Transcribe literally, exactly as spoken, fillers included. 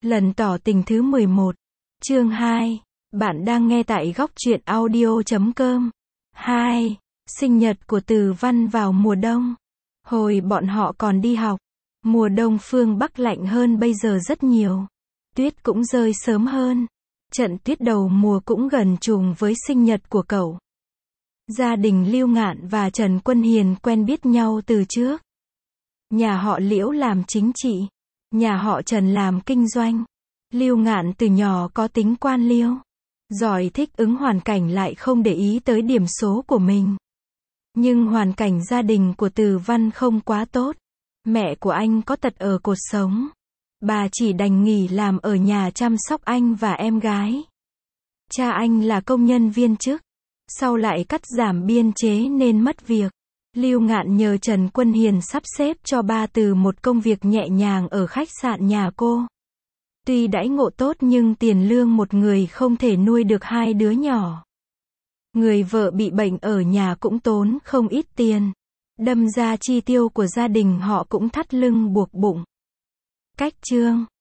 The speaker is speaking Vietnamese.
Lần tỏ tình thứ mười một. Chương hai. Bạn đang nghe tại góc truyện audio chấm com. hai. Sinh nhật của Từ Văn vào mùa đông. Hồi bọn họ còn đi học, mùa đông phương Bắc lạnh hơn bây giờ rất nhiều. Tuyết cũng rơi sớm hơn. Trận tuyết đầu mùa cũng gần trùng với sinh nhật của cậu. Gia đình Lưu Ngạn và Trần Quân Hiền quen biết nhau từ trước. Nhà họ Liễu làm chính trị, nhà họ Trần làm kinh doanh. Lưu Ngạn từ nhỏ có tính quan liêu, giỏi thích ứng hoàn cảnh lại không để ý tới điểm số của mình. Nhưng hoàn cảnh gia đình của Từ Văn không quá tốt. Mẹ của anh có tật ở cột sống. Bà chỉ đành nghỉ làm ở nhà chăm sóc anh và em gái. Cha anh là công nhân viên chức, sau lại cắt giảm biên chế nên mất việc. Lưu Ngạn nhờ Trần Quân Hiền sắp xếp cho ba Từ một công việc nhẹ nhàng ở khách sạn nhà cô. Tuy đãi ngộ tốt nhưng tiền lương một người không thể nuôi được hai đứa nhỏ. Người vợ bị bệnh ở nhà cũng tốn không ít tiền. Đâm ra chi tiêu của gia đình họ cũng thắt lưng buộc bụng. Cách chương